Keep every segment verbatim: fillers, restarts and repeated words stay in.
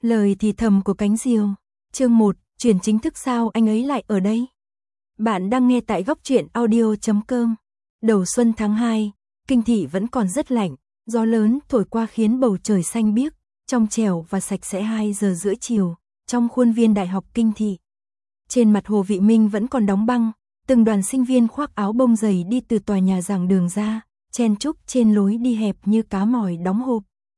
Lời thì thầm của cánh diều. Chương một, chuyển chính thức sao anh ấy lại ở đây? Bạn đang nghe tại góc truyện audio chấm com. Đầu xuân tháng hai, Kinh Thị vẫn còn rất lạnh, gió lớn thổi qua khiến bầu trời xanh biếc, trong trẻo và sạch sẽ. Hai giờ rưỡi chiều, trong khuôn viên Đại học Kinh Thị. Trên mặt Hồ Vị Minh vẫn còn đóng băng, từng đoàn sinh viên khoác áo bông dày đi từ tòa nhà giảng đường ra, chen chúc trên lối đi hẹp như cá mòi đóng hộp.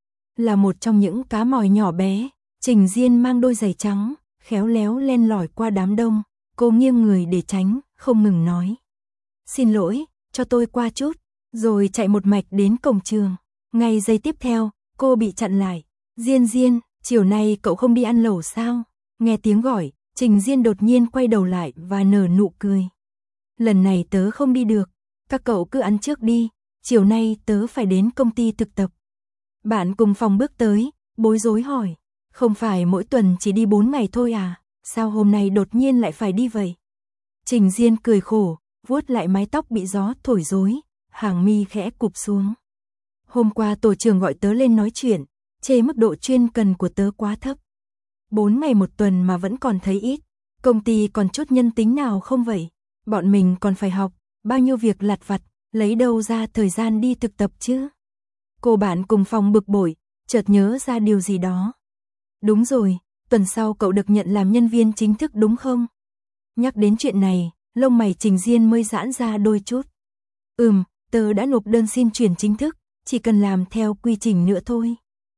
Là một trong những cá mòi nhỏ bé, Trình Diên mang đôi giày trắng, khéo léo len lỏi qua đám đông, cô nghiêng người để tránh, không ngừng nói. Xin lỗi, cho tôi qua chút, rồi chạy một mạch đến cổng trường. Ngay giây tiếp theo, cô bị chặn lại. Diên Diên, chiều nay cậu không đi ăn lẩu sao? Nghe tiếng gọi, Trình Diên đột nhiên quay đầu lại và nở nụ cười. Lần này tớ không đi được, các cậu cứ ăn trước đi, chiều nay tớ phải đến công ty thực tập. Bạn cùng phòng bước tới, bối rối hỏi. Không phải mỗi tuần chỉ đi bốn ngày thôi à, sao hôm nay đột nhiên lại phải đi vậy? Trình Diên cười khổ, vuốt lại mái tóc bị gió thổi rối, hàng mi khẽ cụp xuống. Hôm qua tổ trưởng gọi tớ lên nói chuyện, chê mức độ chuyên cần của tớ quá thấp. Bốn ngày một tuần mà vẫn còn thấy ít, công ty còn chút nhân tính nào không vậy? Bọn mình còn phải học, bao nhiêu việc lặt vặt, lấy đâu ra thời gian đi thực tập chứ? Cô bạn cùng phòng bực bội, chợt nhớ ra điều gì đó. Đúng rồi, tuần sau cậu được nhận làm nhân viên chính thức đúng không? Nhắc đến chuyện này, lông mày Trình Diên mới giãn ra đôi chút. Ừm, tớ đã nộp đơn xin chuyển chính thức, chỉ cần làm theo quy trình nữa thôi.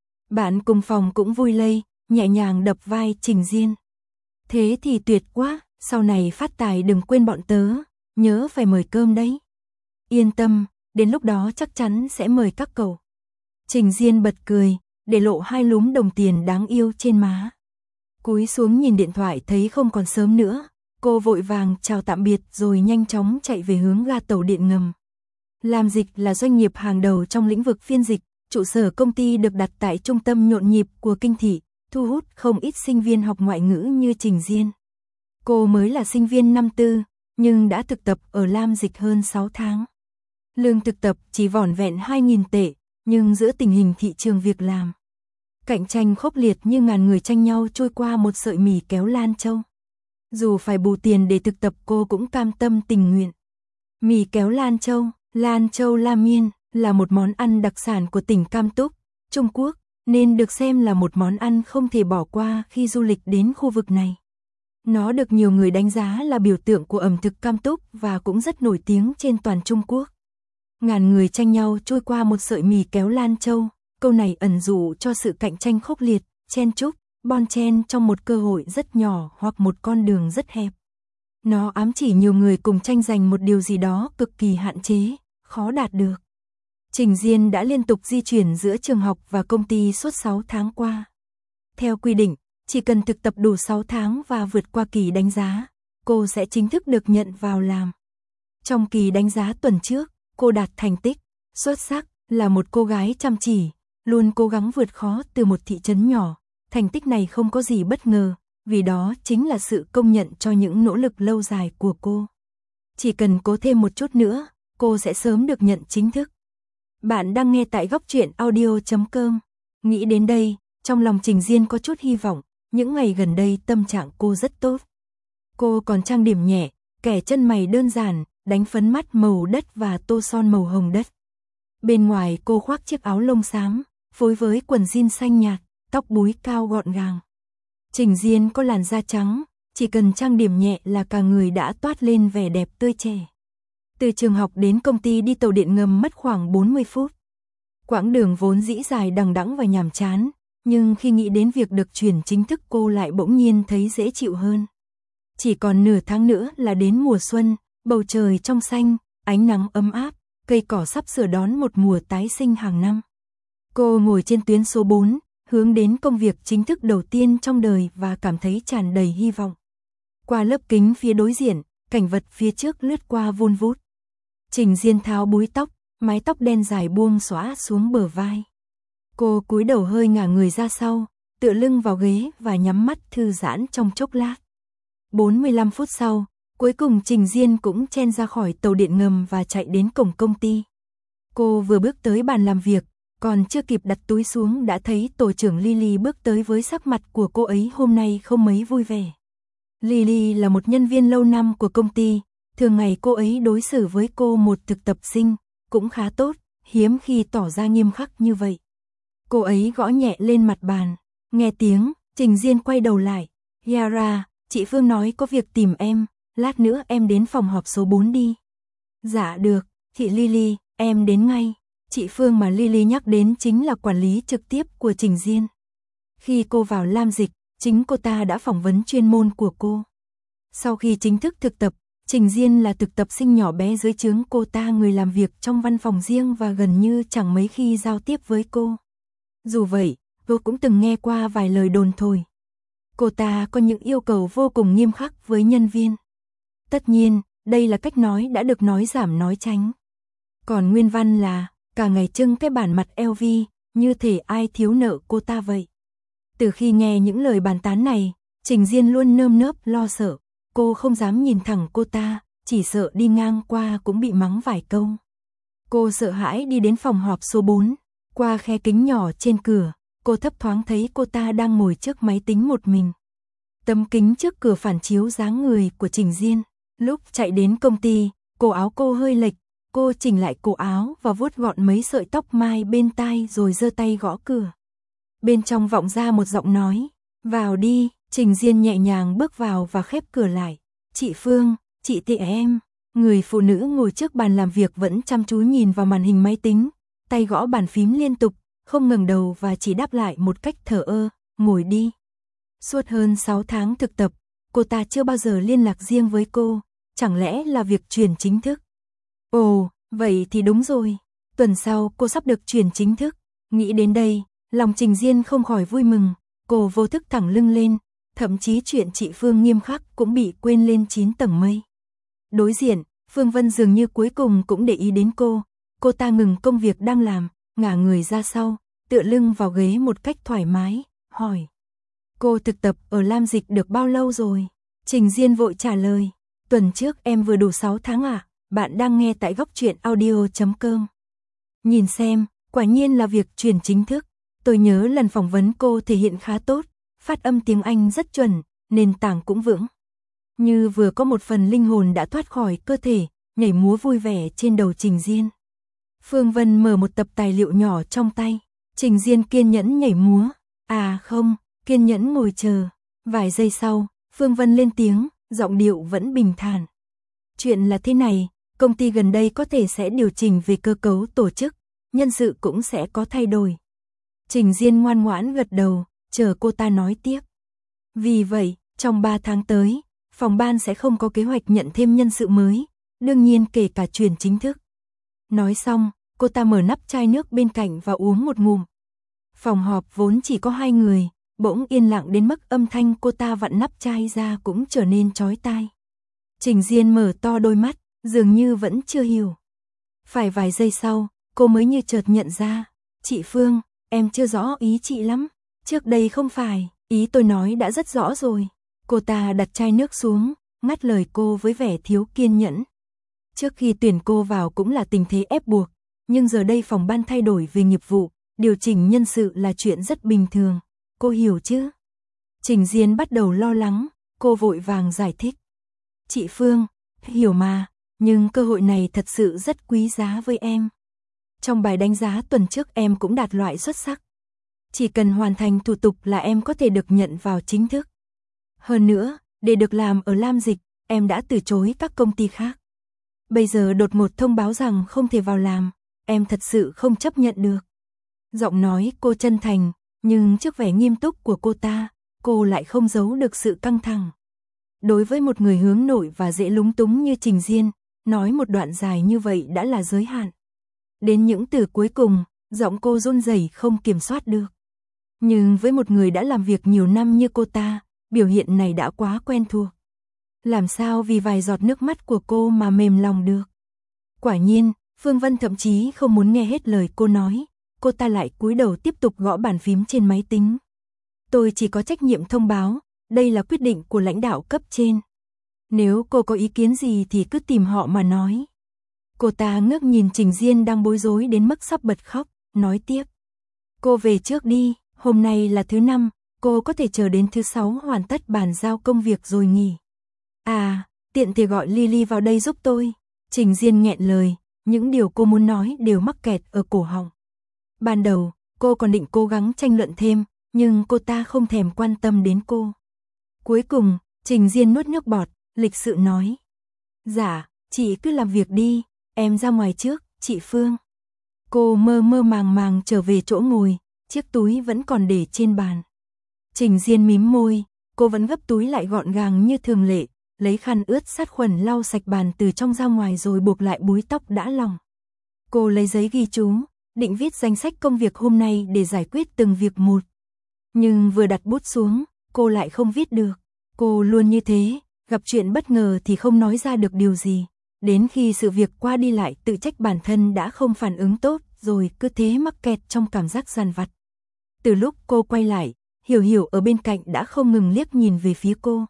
Bạn cùng phòng cũng vui lây, nhẹ nhàng đập vai Trình Diên. Thế thì tuyệt quá, sau này phát tài đừng quên bọn tớ, nhớ phải mời cơm đấy. Yên tâm, đến lúc đó chắc chắn sẽ mời các cậu. Trình Diên bật cười, để lộ hai lúm đồng tiền đáng yêu trên má. Cúi xuống nhìn điện thoại thấy không còn sớm nữa, cô vội vàng chào tạm biệt rồi nhanh chóng chạy về hướng ga tàu điện ngầm. Làm dịch là doanh nghiệp hàng đầu trong lĩnh vực phiên dịch, trụ sở công ty được đặt tại trung tâm nhộn nhịp của Kinh Thị, thu hút không ít sinh viên học ngoại ngữ như Trình Diên. Cô mới là sinh viên năm tư, nhưng đã thực tập ở Lam Dịch hơn sáu tháng. Lương thực tập chỉ vỏn vẹn hai nghìn tệ, nhưng giữa tình hình thị trường việc làm cạnh tranh khốc liệt như ngàn người tranh nhau trôi qua một sợi mì kéo Lan Châu. Dù phải bù tiền để thực tập cô cũng cam tâm tình nguyện. Mì kéo Lan Châu, Lan Châu La Miên, là một món ăn đặc sản của tỉnh Cam Túc, Trung Quốc, nên được xem là một món ăn không thể bỏ qua khi du lịch đến khu vực này. Nó được nhiều người đánh giá là biểu tượng của ẩm thực Cam Túc và cũng rất nổi tiếng trên toàn Trung Quốc. Ngàn người tranh nhau trôi qua một sợi mì kéo Lan Châu, câu này ẩn dụ cho sự cạnh tranh khốc liệt, chen chúc, bon chen trong một cơ hội rất nhỏ hoặc một con đường rất hẹp. Nó ám chỉ nhiều người cùng tranh giành một điều gì đó cực kỳ hạn chế, khó đạt được. Trình Diên đã liên tục di chuyển giữa trường học và công ty suốt sáu tháng qua. Theo quy định, chỉ cần thực tập đủ sáu tháng và vượt qua kỳ đánh giá, cô sẽ chính thức được nhận vào làm. Trong kỳ đánh giá tuần trước, cô đạt thành tích xuất sắc, là một cô gái chăm chỉ, luôn cố gắng vượt khó từ một thị trấn nhỏ. Thành tích này không có gì bất ngờ, vì đó chính là sự công nhận cho những nỗ lực lâu dài của cô. Chỉ cần cố thêm một chút nữa, cô sẽ sớm được nhận chính thức. Bạn đang nghe tại góc truyện audio chấm com. Nghĩ đến đây, trong lòng Trình Diên có chút hy vọng, những ngày gần đây tâm trạng cô rất tốt. Cô còn trang điểm nhẹ, kẻ chân mày đơn giản, đánh phấn mắt màu đất và tô son màu hồng đất. Bên ngoài cô khoác chiếc áo lông xám, phối với quần jean xanh nhạt, tóc búi cao gọn gàng. Trình Diên có làn da trắng, chỉ cần trang điểm nhẹ là cả người đã toát lên vẻ đẹp tươi trẻ. Từ trường học đến công ty đi tàu điện ngầm mất khoảng bốn mươi phút. Quãng đường vốn dĩ dài đằng đẵng và nhàm chán, nhưng khi nghĩ đến việc được chuyển chính thức cô lại bỗng nhiên thấy dễ chịu hơn. Chỉ còn nửa tháng nữa là đến mùa xuân, bầu trời trong xanh, ánh nắng ấm áp, cây cỏ sắp sửa đón một mùa tái sinh hàng năm. Cô ngồi trên tuyến số bốn, hướng đến công việc chính thức đầu tiên trong đời và cảm thấy tràn đầy hy vọng. Qua lớp kính phía đối diện, cảnh vật phía trước lướt qua vun vút. Trình Diên tháo búi tóc, mái tóc đen dài buông xõa xuống bờ vai. Cô cúi đầu hơi ngả người ra sau, tựa lưng vào ghế và nhắm mắt thư giãn trong chốc lát. bốn mươi lăm phút sau, cuối cùng Trình Diên cũng chen ra khỏi tàu điện ngầm và chạy đến cổng công ty. Cô vừa bước tới bàn làm việc, Còn chưa kịp đặt túi xuống đã thấy tổ trưởng Lily bước tới với sắc mặt của cô ấy hôm nay không mấy vui vẻ. Lily là một nhân viên lâu năm của công ty, thường ngày cô ấy đối xử với cô một thực tập sinh, cũng khá tốt, hiếm khi tỏ ra nghiêm khắc như vậy. Cô ấy gõ nhẹ lên mặt bàn, nghe tiếng, Trình Diên quay đầu lại. Yara, chị Phương nói có việc tìm em, lát nữa em đến phòng họp số bốn đi. Dạ được, chị Lily, em đến ngay. Chị Phương mà Lily nhắc đến chính là quản lý trực tiếp của Trình Diên. Khi cô vào Lam Dịch, chính cô ta đã phỏng vấn chuyên môn của cô. Sau khi chính thức thực tập, Trình Diên là thực tập sinh nhỏ bé dưới trướng cô ta, người làm việc trong văn phòng riêng và gần như chẳng mấy khi giao tiếp với cô. Dù vậy, cô cũng từng nghe qua vài lời đồn thổi. Cô ta có những yêu cầu vô cùng nghiêm khắc với nhân viên. Tất nhiên, đây là cách nói đã được nói giảm nói tránh. Còn nguyên văn là, cả ngày trưng cái bản mặt lờ vê, như thể ai thiếu nợ cô ta vậy. Từ khi nghe những lời bàn tán này, Trình Diên luôn nơm nớp lo sợ. Cô không dám nhìn thẳng cô ta, chỉ sợ đi ngang qua cũng bị mắng vài câu. Cô sợ hãi đi đến phòng họp số bốn, qua khe kính nhỏ trên cửa, cô thấp thoáng thấy cô ta đang ngồi trước máy tính một mình. Tấm kính trước cửa phản chiếu dáng người của Trình Diên. Lúc chạy đến công ty, cổ áo cô hơi lệch, cô chỉnh lại cổ áo và vuốt gọn mấy sợi tóc mai bên tai rồi giơ tay gõ cửa. Bên trong vọng ra một giọng nói, vào đi. Trình Diên nhẹ nhàng bước vào và khép cửa lại. Chị Phương, chị tị em. Người phụ nữ ngồi trước bàn làm việc vẫn chăm chú nhìn vào màn hình máy tính, tay gõ bàn phím liên tục, không ngẩng đầu và chỉ đáp lại một cách thờ ơ, ngồi đi. Suốt hơn sáu tháng thực tập, cô ta chưa bao giờ liên lạc riêng với cô, chẳng lẽ là việc chuyển chính thức? Ồ, vậy thì đúng rồi, tuần sau cô sắp được chuyển chính thức. Nghĩ đến đây, lòng Trình Diên không khỏi vui mừng, cô vô thức thẳng lưng lên. Thậm chí chuyện chị Phương nghiêm khắc cũng bị quên lên chín tầng mây. Đối diện, Phương Vân dường như cuối cùng cũng để ý đến cô. Cô ta ngừng công việc đang làm, ngả người ra sau, tựa lưng vào ghế một cách thoải mái, hỏi. Cô thực tập ở Lam Dịch được bao lâu rồi? Trình Diên vội trả lời. Tuần trước em vừa đủ sáu tháng ạ, à? Bạn đang nghe tại góc truyện audio chấm com. Nhìn xem, quả nhiên là việc chuyển chính thức. Tôi nhớ lần phỏng vấn cô thể hiện khá tốt. Phát âm tiếng Anh rất chuẩn, nền tảng cũng vững. Như vừa có một phần linh hồn đã thoát khỏi cơ thể, nhảy múa vui vẻ trên đầu Trình Diên. Phương Vân mở một tập tài liệu nhỏ trong tay. Trình Diên kiên nhẫn nhảy múa. À không, kiên nhẫn ngồi chờ. Vài giây sau, Phương Vân lên tiếng, giọng điệu vẫn bình thản. Chuyện là thế này, công ty gần đây có thể sẽ điều chỉnh về cơ cấu tổ chức, nhân sự cũng sẽ có thay đổi. Trình Diên ngoan ngoãn gật đầu. Chờ cô ta nói tiếp. Vì vậy, trong ba tháng tới, phòng ban sẽ không có kế hoạch nhận thêm nhân sự mới, đương nhiên kể cả chuyển chính thức. Nói xong, cô ta mở nắp chai nước bên cạnh và uống một ngụm. Phòng họp vốn chỉ có hai người, bỗng yên lặng đến mức âm thanh cô ta vặn nắp chai ra cũng trở nên chói tai. Trình Diên mở to đôi mắt, dường như vẫn chưa hiểu. Phải vài giây sau, cô mới như chợt nhận ra. Chị Phương, em chưa rõ ý chị lắm. Trước đây không phải, ý tôi nói đã rất rõ rồi. Cô ta đặt chai nước xuống, ngắt lời cô với vẻ thiếu kiên nhẫn. Trước khi tuyển cô vào cũng là tình thế ép buộc, nhưng giờ đây phòng ban thay đổi về nghiệp vụ, điều chỉnh nhân sự là chuyện rất bình thường. Cô hiểu chứ? Trình Diên bắt đầu lo lắng, cô vội vàng giải thích. Chị Phương, hiểu mà, nhưng cơ hội này thật sự rất quý giá với em. Trong bài đánh giá tuần trước em cũng đạt loại xuất sắc. Chỉ cần hoàn thành thủ tục là em có thể được nhận vào chính thức. Hơn nữa, để được làm ở Lam Dịch, em đã từ chối các công ty khác. Bây giờ đột ngột thông báo rằng không thể vào làm, em thật sự không chấp nhận được. Giọng nói cô chân thành, nhưng trước vẻ nghiêm túc của cô ta, cô lại không giấu được sự căng thẳng. Đối với một người hướng nội và dễ lúng túng như Trình Diên, nói một đoạn dài như vậy đã là giới hạn. Đến những từ cuối cùng, giọng cô run rẩy không kiểm soát được. Nhưng với một người đã làm việc nhiều năm như cô ta, biểu hiện này đã quá quen thuộc. Làm sao vì vài giọt nước mắt của cô mà mềm lòng được. Quả nhiên, Phương Vân thậm chí không muốn nghe hết lời cô nói, cô ta lại cúi đầu tiếp tục gõ bàn phím trên máy tính. Tôi chỉ có trách nhiệm thông báo, đây là quyết định của lãnh đạo cấp trên. Nếu cô có ý kiến gì thì cứ tìm họ mà nói. Cô ta ngước nhìn Trình Diên đang bối rối đến mức sắp bật khóc, nói tiếp. Cô về trước đi, hôm nay là thứ năm, cô có thể chờ đến thứ sáu hoàn tất bàn giao công việc rồi nghỉ. À, tiện thì gọi Lily vào đây giúp tôi. Trình Diên nghẹn lời, những điều cô muốn nói đều mắc kẹt ở cổ họng. Ban đầu, cô còn định cố gắng tranh luận thêm, nhưng cô ta không thèm quan tâm đến cô. Cuối cùng, Trình Diên nuốt nước bọt, lịch sự nói. Dạ, chị cứ làm việc đi, em ra ngoài trước, chị Phương. Cô mơ mơ màng màng trở về chỗ ngồi, chiếc túi vẫn còn để trên bàn. Trình Diên mím môi, cô vẫn gấp túi lại gọn gàng như thường lệ, lấy khăn ướt sát khuẩn lau sạch bàn từ trong ra ngoài rồi buộc lại búi tóc đã lòng. Cô lấy giấy ghi chú, định viết danh sách công việc hôm nay để giải quyết từng việc một. Nhưng vừa đặt bút xuống, cô lại không viết được. Cô luôn như thế, gặp chuyện bất ngờ thì không nói ra được điều gì. Đến khi sự việc qua đi lại tự trách bản thân đã không phản ứng tốt, rồi cứ thế mắc kẹt trong cảm giác dằn vặt. Từ lúc cô quay lại, Hiểu Hiểu ở bên cạnh đã không ngừng liếc nhìn về phía cô.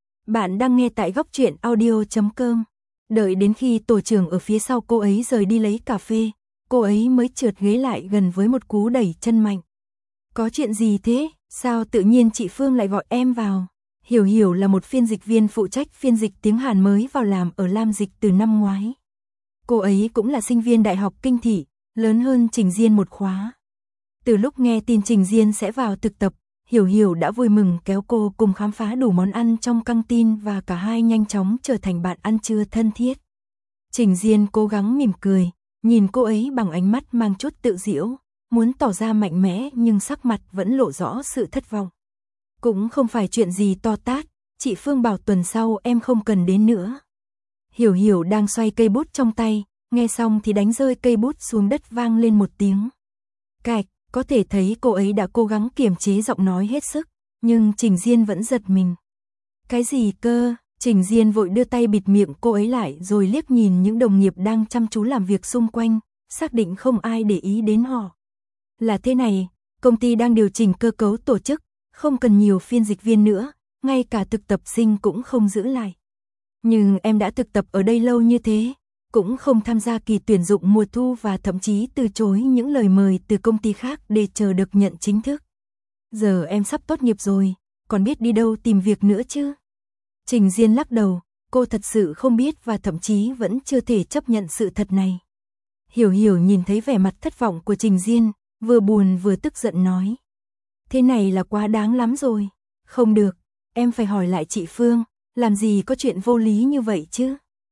Bạn đang nghe tại góc truyện audio chấm com. Đợi đến khi tổ trưởng ở phía sau cô ấy rời đi lấy cà phê, cô ấy mới trượt ghế lại gần với một cú đẩy chân mạnh. Có chuyện gì thế? Sao tự nhiên chị Phương lại gọi em vào? Hiểu Hiểu là một phiên dịch viên phụ trách phiên dịch tiếng Hàn mới vào làm ở Lam Dịch từ năm ngoái. Cô ấy cũng là sinh viên Đại học Kinh Thị, lớn hơn Trình Diên một khóa. Từ lúc nghe tin Trình Diên sẽ vào thực tập, Hiểu Hiểu đã vui mừng kéo cô cùng khám phá đủ món ăn trong căng tin và cả hai nhanh chóng trở thành bạn ăn trưa thân thiết. Trình Diên cố gắng mỉm cười, nhìn cô ấy bằng ánh mắt mang chút tự giễu, muốn tỏ ra mạnh mẽ nhưng sắc mặt vẫn lộ rõ sự thất vọng. Cũng không phải chuyện gì to tát, chị Phương bảo tuần sau em không cần đến nữa. Hiểu Hiểu đang xoay cây bút trong tay, nghe xong thì đánh rơi cây bút xuống đất vang lên một tiếng. Cạch, có thể thấy cô ấy đã cố gắng kiềm chế giọng nói hết sức, nhưng Trình Diên vẫn giật mình. Cái gì cơ? Trình Diên vội đưa tay bịt miệng cô ấy lại rồi liếc nhìn những đồng nghiệp đang chăm chú làm việc xung quanh, xác định không ai để ý đến họ. Là thế này, công ty đang điều chỉnh cơ cấu tổ chức, không cần nhiều phiên dịch viên nữa, ngay cả thực tập sinh cũng không giữ lại. Nhưng em đã thực tập ở đây lâu như thế, cũng không tham gia kỳ tuyển dụng mùa thu và thậm chí từ chối những lời mời từ công ty khác để chờ được nhận chính thức. Giờ em sắp tốt nghiệp rồi, còn biết đi đâu tìm việc nữa chứ? Trình Diên lắc đầu, cô thật sự không biết và thậm chí vẫn chưa thể chấp nhận sự thật này. Hiểu Hiểu nhìn thấy vẻ mặt thất vọng của Trình Diên, vừa buồn vừa tức giận nói. Thế này là quá đáng lắm rồi. Không được, em phải hỏi lại chị Phương, làm gì có chuyện vô lý như vậy chứ?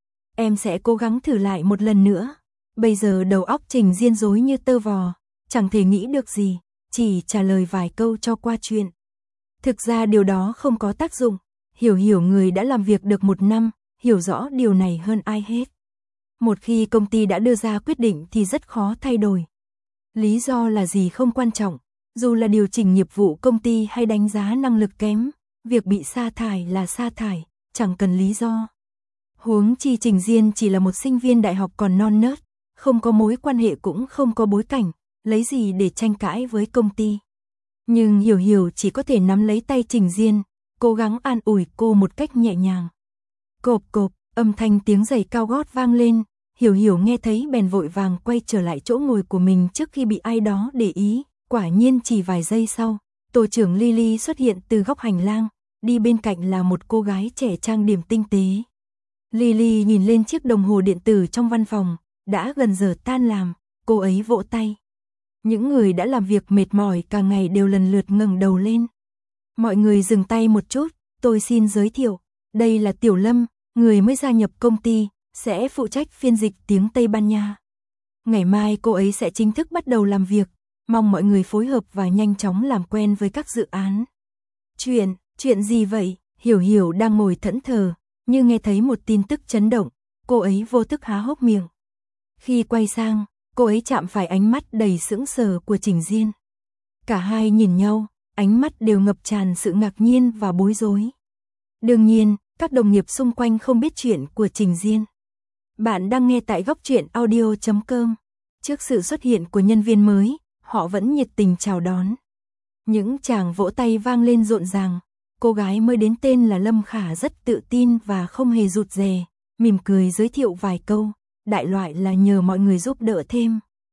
Em sẽ cố gắng thử lại một lần nữa. Bây giờ đầu óc Trình Diên rối như tơ vò, chẳng thể nghĩ được gì, chỉ trả lời vài câu cho qua chuyện. Thực ra điều đó không có tác dụng. Hiểu Hiểu người đã làm việc được một năm, hiểu rõ điều này hơn ai hết. Một khi công ty đã đưa ra quyết định thì rất khó thay đổi. Lý do là gì không quan trọng, dù là điều chỉnh nghiệp vụ công ty hay đánh giá năng lực kém, việc bị sa thải là sa thải, chẳng cần lý do. Huống chi Trình Diên chỉ là một sinh viên đại học còn non nớt, không có mối quan hệ cũng không có bối cảnh, lấy gì để tranh cãi với công ty. Nhưng Hiểu Hiểu chỉ có thể nắm lấy tay Trình Diên, cố gắng an ủi cô một cách nhẹ nhàng. Cộp cộp, âm thanh tiếng giày cao gót vang lên, Hiểu Hiểu nghe thấy bèn vội vàng quay trở lại chỗ ngồi của mình trước khi bị ai đó để ý. Quả nhiên chỉ vài giây sau, tổ trưởng Lily xuất hiện từ góc hành lang, đi bên cạnh là một cô gái trẻ trang điểm tinh tế. Lily nhìn lên chiếc đồng hồ điện tử trong văn phòng, đã gần giờ tan làm, cô ấy vỗ tay. Những người đã làm việc mệt mỏi cả ngày đều lần lượt ngẩng đầu lên. Mọi người dừng tay một chút, tôi xin giới thiệu, đây là Tiểu Lâm, người mới gia nhập công ty, sẽ phụ trách phiên dịch tiếng Tây Ban Nha. Ngày mai cô ấy sẽ chính thức bắt đầu làm việc, mong mọi người phối hợp và nhanh chóng làm quen với các dự án. Chuyện, chuyện gì vậy? Hiểu Hiểu đang ngồi thẫn thờ, như nghe thấy một tin tức chấn động, cô ấy vô thức há hốc miệng. Khi quay sang, cô ấy chạm phải ánh mắt đầy sững sờ của Trình Diên. Cả hai nhìn nhau, ánh mắt đều ngập tràn sự ngạc nhiên và bối rối. Đương nhiên, các đồng nghiệp xung quanh không biết chuyện của Trình Diên. Bạn đang nghe tại góc truyện audio chấm com. Trước sự xuất hiện của nhân viên mới, họ vẫn nhiệt tình chào đón. Những tràng vỗ tay vang lên rộn ràng. Cô gái mới đến tên là Lâm Khả rất tự tin và không hề rụt rè, mỉm cười giới thiệu vài câu, đại loại là nhờ mọi người giúp đỡ thêm.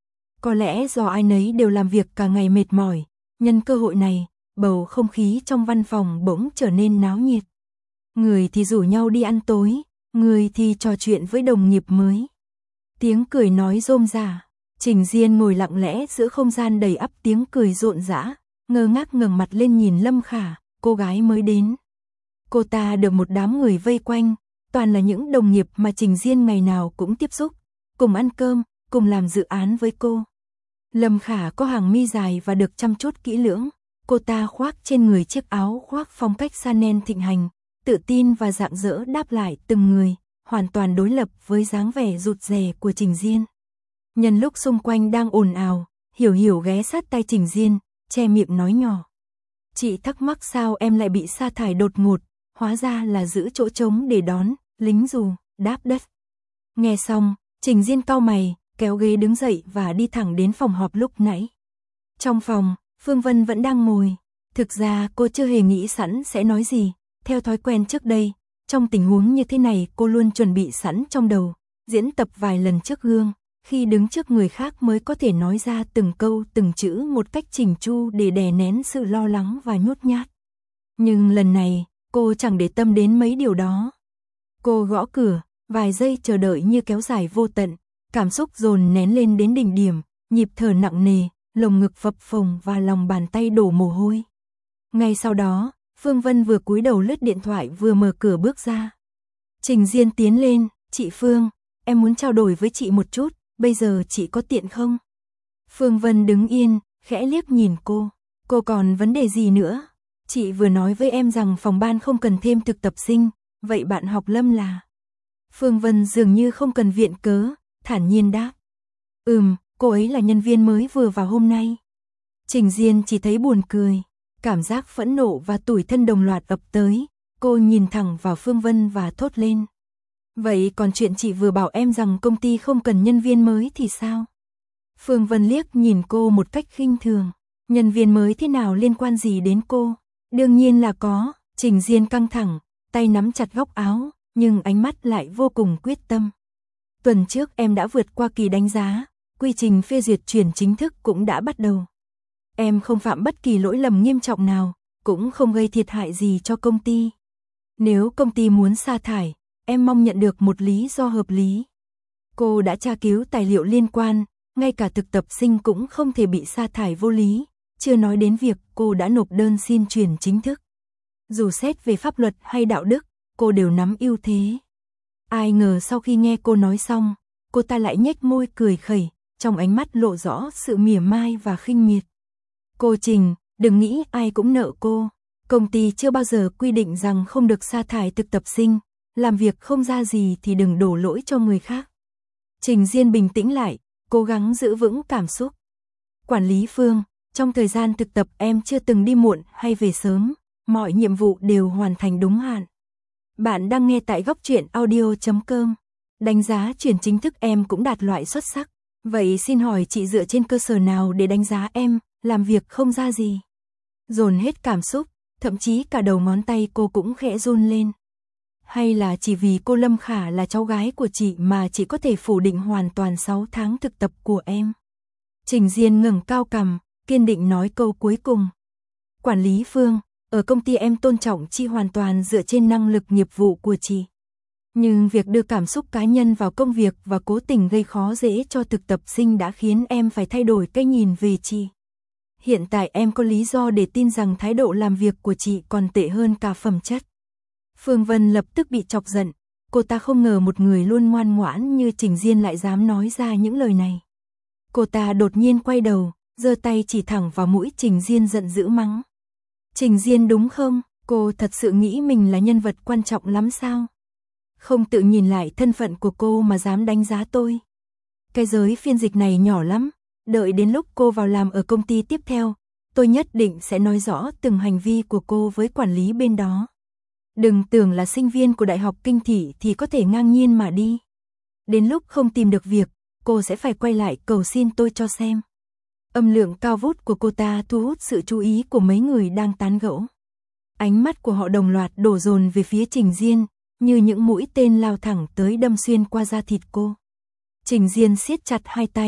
Có lẽ do ai nấy đều làm việc cả ngày mệt mỏi, nhân cơ hội này, bầu không khí trong văn phòng bỗng trở nên náo nhiệt. Người thì rủ nhau đi ăn tối, người thì trò chuyện với đồng nghiệp mới. Tiếng cười nói rôm rả, Trình Diên ngồi lặng lẽ giữa không gian đầy ắp tiếng cười rộn rã, ngơ ngác ngẩng mặt lên nhìn Lâm Khả, cô gái mới đến. Cô ta được một đám người vây quanh, toàn là những đồng nghiệp mà Trình Diên ngày nào cũng tiếp xúc, cùng ăn cơm, cùng làm dự án với cô. Lâm Khả có hàng mi dài và được chăm chút kỹ lưỡng, cô ta khoác trên người chiếc áo khoác phong cách Chanel thịnh hành, tự tin và rạng rỡ đáp lại từng người, hoàn toàn đối lập với dáng vẻ rụt rè của Trình Diên. Nhân lúc xung quanh đang ồn ào, Hiểu Hiểu ghé sát tai Trình Diên, che miệng nói nhỏ. Chị thắc mắc sao em lại bị sa thải đột ngột, hóa ra là giữ chỗ trống để đón lính dù đáp đất. Nghe xong, Trình Diên cau mày, kéo ghế đứng dậy và đi thẳng đến phòng họp lúc nãy. Trong phòng, Phương Vân vẫn đang ngồi. Thực ra cô chưa hề nghĩ sẵn sẽ nói gì. Theo thói quen trước đây, trong tình huống như thế này cô luôn chuẩn bị sẵn trong đầu, diễn tập vài lần trước gương, khi đứng trước người khác mới có thể nói ra từng câu từng chữ một cách chỉnh chu để đè nén sự lo lắng và nhút nhát. Nhưng lần này, cô chẳng để tâm đến mấy điều đó. Cô gõ cửa, vài giây chờ đợi như kéo dài vô tận, cảm xúc dồn nén lên đến đỉnh điểm, nhịp thở nặng nề, lồng ngực phập phồng và lòng bàn tay đổ mồ hôi. Ngay sau đó, Phương Vân vừa cúi đầu lướt điện thoại vừa mở cửa bước ra. Trình Diên tiến lên, chị Phương, em muốn trao đổi với chị một chút, bây giờ chị có tiện không? Phương Vân đứng yên, khẽ liếc nhìn cô, cô còn vấn đề gì nữa? Chị vừa nói với em rằng phòng ban không cần thêm thực tập sinh, vậy bạn học Lâm là? Phương Vân dường như không cần viện cớ, thản nhiên đáp. Ừm, cô ấy là nhân viên mới vừa vào hôm nay. Trình Diên chỉ thấy buồn cười, cảm giác phẫn nộ và tủi thân đồng loạt ập tới, cô nhìn thẳng vào Phương Vân và thốt lên. Vậy còn chuyện chị vừa bảo em rằng công ty không cần nhân viên mới thì sao? Phương Vân liếc nhìn cô một cách khinh thường, nhân viên mới thế nào liên quan gì đến cô? Đương nhiên là có, Trình Diên căng thẳng, tay nắm chặt góc áo, nhưng ánh mắt lại vô cùng quyết tâm. Tuần trước em đã vượt qua kỳ đánh giá, quy trình phê duyệt chuyển chính thức cũng đã bắt đầu. Em không phạm bất kỳ lỗi lầm nghiêm trọng nào, cũng không gây thiệt hại gì cho công ty. Nếu công ty muốn sa thải, em mong nhận được một lý do hợp lý. Cô đã tra cứu tài liệu liên quan, ngay cả thực tập sinh cũng không thể bị sa thải vô lý, chưa nói đến việc cô đã nộp đơn xin chuyển chính thức. Dù xét về pháp luật hay đạo đức, cô đều nắm ưu thế. Ai ngờ sau khi nghe cô nói xong, cô ta lại nhếch môi cười khẩy, trong ánh mắt lộ rõ sự mỉa mai và khinh miệt. Cô Trình, đừng nghĩ ai cũng nợ cô. Công ty chưa bao giờ quy định rằng không được sa thải thực tập sinh, làm việc không ra gì thì đừng đổ lỗi cho người khác. Trình Diên bình tĩnh lại, cố gắng giữ vững cảm xúc. Quản lý Phương, trong thời gian thực tập em chưa từng đi muộn hay về sớm, mọi nhiệm vụ đều hoàn thành đúng hạn. Bạn đang nghe tại góc truyện audio chấm com. Đánh giá chuyển chính thức em cũng đạt loại xuất sắc. Vậy xin hỏi chị dựa trên cơ sở nào để đánh giá em, làm việc không ra gì? Dồn hết cảm xúc, thậm chí cả đầu ngón tay cô cũng khẽ run lên. Hay là chỉ vì cô Lâm Khả là cháu gái của chị mà chị có thể phủ định hoàn toàn sáu tháng thực tập của em? Trình Diên ngẩng cao cằm, kiên định nói câu cuối cùng. Quản lý Phương, ở công ty em tôn trọng chị hoàn toàn dựa trên năng lực nghiệp vụ của chị. Nhưng việc đưa cảm xúc cá nhân vào công việc và cố tình gây khó dễ cho thực tập sinh đã khiến em phải thay đổi cái nhìn về chị. Hiện tại em có lý do để tin rằng thái độ làm việc của chị còn tệ hơn cả phẩm chất. Phương Vân lập tức bị chọc giận, cô ta không ngờ một người luôn ngoan ngoãn như Trình Diên lại dám nói ra những lời này. Cô ta đột nhiên quay đầu, giơ tay chỉ thẳng vào mũi Trình Diên giận dữ mắng. Trình Diên đúng không? Cô thật sự nghĩ mình là nhân vật quan trọng lắm sao? Không tự nhìn lại thân phận của cô mà dám đánh giá tôi. Cái giới phiên dịch này nhỏ lắm, đợi đến lúc cô vào làm ở công ty tiếp theo, tôi nhất định sẽ nói rõ từng hành vi của cô với quản lý bên đó. Đừng tưởng là sinh viên của Đại học Kinh Thị thì có thể ngang nhiên mà đi. Đến lúc không tìm được việc, cô sẽ phải quay lại cầu xin tôi cho xem. Âm lượng cao vút của cô ta thu hút sự chú ý của mấy người đang tán gẫu. Ánh mắt của họ đồng loạt đổ dồn về phía Trình Diên, như những mũi tên lao thẳng tới đâm xuyên qua da thịt cô. Trình Diên siết chặt hai tay,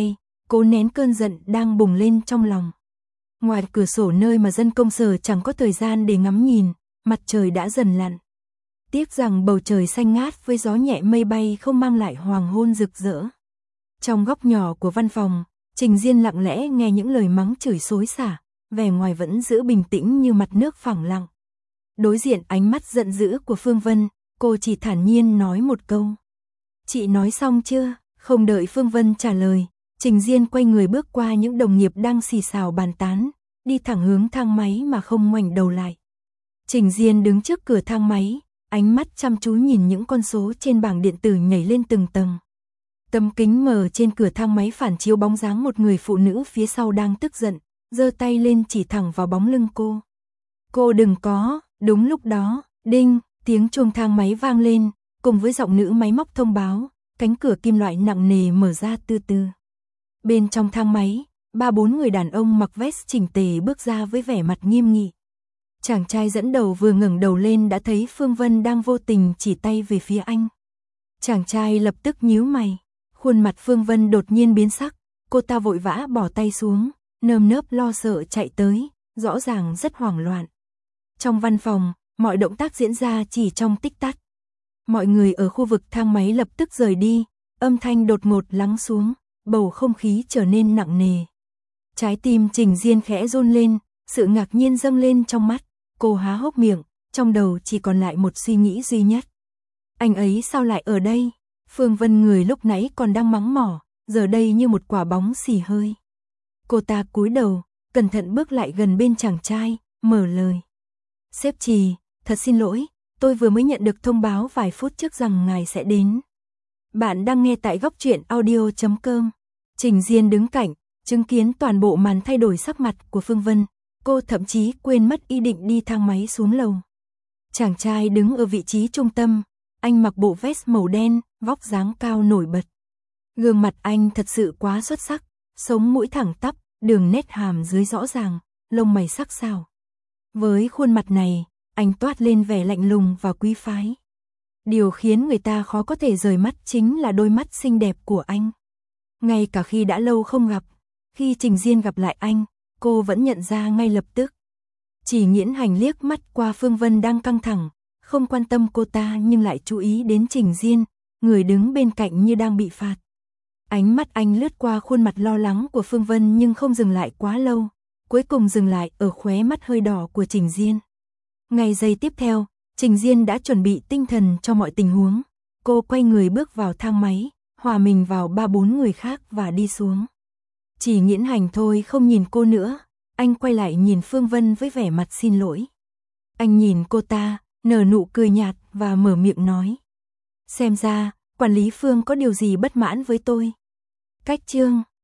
cố nén cơn giận đang bùng lên trong lòng. Ngoài cửa sổ nơi mà dân công sở chẳng có thời gian để ngắm nhìn, mặt trời đã dần lặn. Tiếc rằng bầu trời xanh ngát với gió nhẹ mây bay không mang lại hoàng hôn rực rỡ. Trong góc nhỏ của văn phòng, Trình Diên lặng lẽ nghe những lời mắng chửi xối xả, vẻ ngoài vẫn giữ bình tĩnh như mặt nước phẳng lặng. Đối diện ánh mắt giận dữ của Phương Vân, cô chỉ thản nhiên nói một câu. Chị nói xong chưa? Không đợi Phương Vân trả lời, Trình Diên quay người bước qua những đồng nghiệp đang xì xào bàn tán, đi thẳng hướng thang máy mà không ngoảnh đầu lại. Trình Diên đứng trước cửa thang máy, ánh mắt chăm chú nhìn những con số trên bảng điện tử nhảy lên từng tầng. Tấm kính mờ trên cửa thang máy phản chiếu bóng dáng một người phụ nữ phía sau đang tức giận, giơ tay lên chỉ thẳng vào bóng lưng cô. Cô đừng có, đúng lúc đó, đinh, tiếng chuông thang máy vang lên, cùng với giọng nữ máy móc thông báo, cánh cửa kim loại nặng nề mở ra từ từ. Bên trong thang máy, ba bốn người đàn ông mặc vest chỉnh tề bước ra với vẻ mặt nghiêm nghị. Chàng trai dẫn đầu vừa ngẩng đầu lên đã thấy Phương Vân đang vô tình chỉ tay về phía anh. Chàng trai lập tức nhíu mày, khuôn mặt Phương Vân đột nhiên biến sắc, cô ta vội vã bỏ tay xuống, nơm nớp lo sợ chạy tới, rõ ràng rất hoảng loạn. Trong văn phòng, mọi động tác diễn ra chỉ trong tích tắc. Mọi người ở khu vực thang máy lập tức rời đi, âm thanh đột ngột lắng xuống, bầu không khí trở nên nặng nề. Trái tim Trình Diên khẽ run lên, sự ngạc nhiên dâng lên trong mắt, cô há hốc miệng, trong đầu chỉ còn lại một suy nghĩ duy nhất. Anh ấy sao lại ở đây? Phương Vân người lúc nãy còn đang mắng mỏ, giờ đây như một quả bóng xì hơi. Cô ta cúi đầu, cẩn thận bước lại gần bên chàng trai, mở lời. Sếp Trì, thật xin lỗi, tôi vừa mới nhận được thông báo vài phút trước rằng ngài sẽ đến. Bạn đang nghe tại góc truyện audio chấm com. Trình Diên đứng cạnh, chứng kiến toàn bộ màn thay đổi sắc mặt của Phương Vân, cô thậm chí quên mất ý định đi thang máy xuống lầu. Chàng trai đứng ở vị trí trung tâm, anh mặc bộ vest màu đen, vóc dáng cao nổi bật. Gương mặt anh thật sự quá xuất sắc, sống mũi thẳng tắp, đường nét hàm dưới rõ ràng, lông mày sắc sảo. Với khuôn mặt này, anh toát lên vẻ lạnh lùng và quý phái. Điều khiến người ta khó có thể rời mắt chính là đôi mắt xinh đẹp của anh. Ngay cả khi đã lâu không gặp, khi Trình Diên gặp lại anh, cô vẫn nhận ra ngay lập tức. Chỉ Nghiễn Hành liếc mắt qua Phương Vân đang căng thẳng, không quan tâm cô ta nhưng lại chú ý đến Trình Diên, người đứng bên cạnh như đang bị phạt. Ánh mắt anh lướt qua khuôn mặt lo lắng của Phương Vân nhưng không dừng lại quá lâu, cuối cùng dừng lại ở khóe mắt hơi đỏ của Trình Diên. Ngay giây tiếp theo, Trình Diên đã chuẩn bị tinh thần cho mọi tình huống. Cô quay người bước vào thang máy, hòa mình vào ba bốn người khác và đi xuống. Chỉ Nghiễn Hành thôi không nhìn cô nữa, anh quay lại nhìn Phương Vân với vẻ mặt xin lỗi. Anh nhìn cô ta, nở nụ cười nhạt và mở miệng nói. Xem ra, quản lý Phương có điều gì bất mãn với tôi. Cách chương